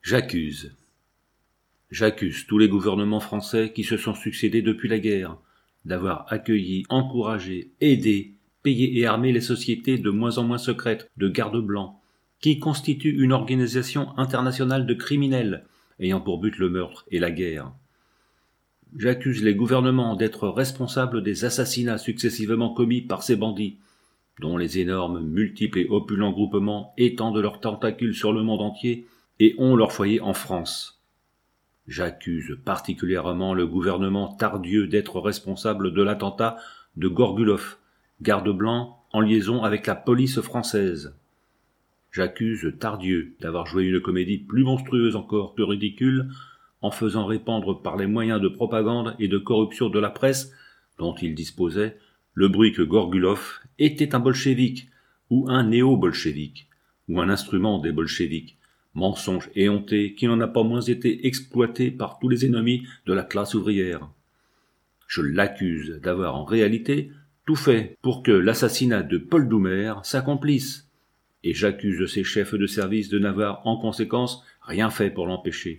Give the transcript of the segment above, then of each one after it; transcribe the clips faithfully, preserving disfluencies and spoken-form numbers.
J'accuse. J'accuse tous les gouvernements français qui se sont succédés depuis la guerre d'avoir accueilli, encouragé, aidé, payé et armé les sociétés de moins en moins secrètes de gardes blancs, qui constituent une organisation internationale de criminels ayant pour but le meurtre et la guerre. J'accuse les gouvernements d'être responsables des assassinats successivement commis par ces bandits, dont les énormes, multiples et opulents groupements étendent leurs tentacules sur le monde entier et ont leur foyer en France. J'accuse particulièrement le gouvernement Tardieu d'être responsable de l'attentat de Gorgulov, garde blanc en liaison avec la police française. J'accuse Tardieu d'avoir joué une comédie plus monstrueuse encore que ridicule en faisant répandre par les moyens de propagande et de corruption de la presse dont il disposait le bruit que Gorgulov était un bolchevique ou un néo-bolchevique ou un instrument des bolcheviques, mensonge éhonté qui n'en a pas moins été exploité par tous les ennemis de la classe ouvrière. Je l'accuse d'avoir en réalité tout fait pour que l'assassinat de Paul Doumer s'accomplisse, et j'accuse ses chefs de service de n'avoir en conséquence rien fait pour l'empêcher.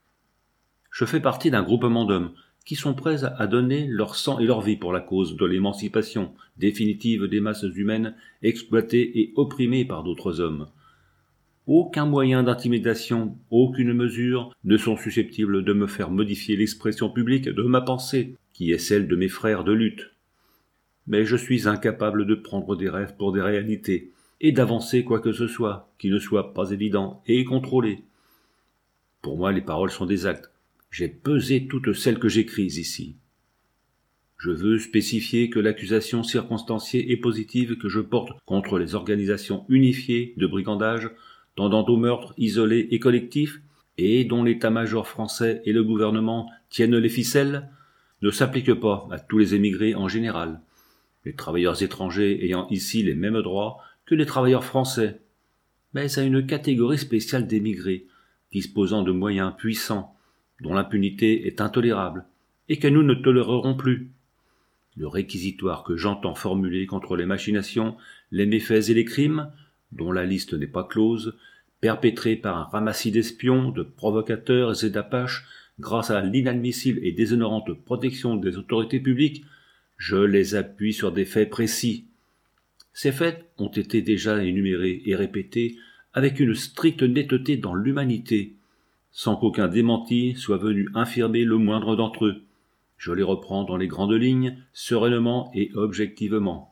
Je fais partie d'un groupement d'hommes qui sont prêts à donner leur sang et leur vie pour la cause de l'émancipation définitive des masses humaines exploitées et opprimées par d'autres hommes. Aucun moyen d'intimidation, aucune mesure ne sont susceptibles de me faire modifier l'expression publique de ma pensée, qui est celle de mes frères de lutte. Mais je suis incapable de prendre des rêves pour des réalités, et d'avancer quoi que ce soit qui ne soit pas évident et contrôlé. Pour moi, les paroles sont des actes. J'ai pesé toutes celles que j'écris ici. Je veux spécifier que l'accusation circonstanciée et positive que je porte contre les organisations unifiées de brigandage tendant au meurtre isolé et collectif, et dont l'état-major français et le gouvernement tiennent les ficelles, ne s'applique pas à tous les émigrés en général, les travailleurs étrangers ayant ici les mêmes droits que les travailleurs français, mais à une catégorie spéciale d'émigrés, disposant de moyens puissants, dont l'impunité est intolérable, et que nous ne tolérerons plus. Le réquisitoire que j'entends formuler contre les machinations, les méfaits et les crimes, dont la liste n'est pas close, perpétrés par un ramassis d'espions, de provocateurs et d'apaches, grâce à l'inadmissible et déshonorante protection des autorités publiques, je les appuie sur des faits précis. Ces faits ont été déjà énumérés et répétés avec une stricte netteté dans l'humanité, sans qu'aucun démenti soit venu infirmer le moindre d'entre eux. Je les reprends dans les grandes lignes, sereinement et objectivement.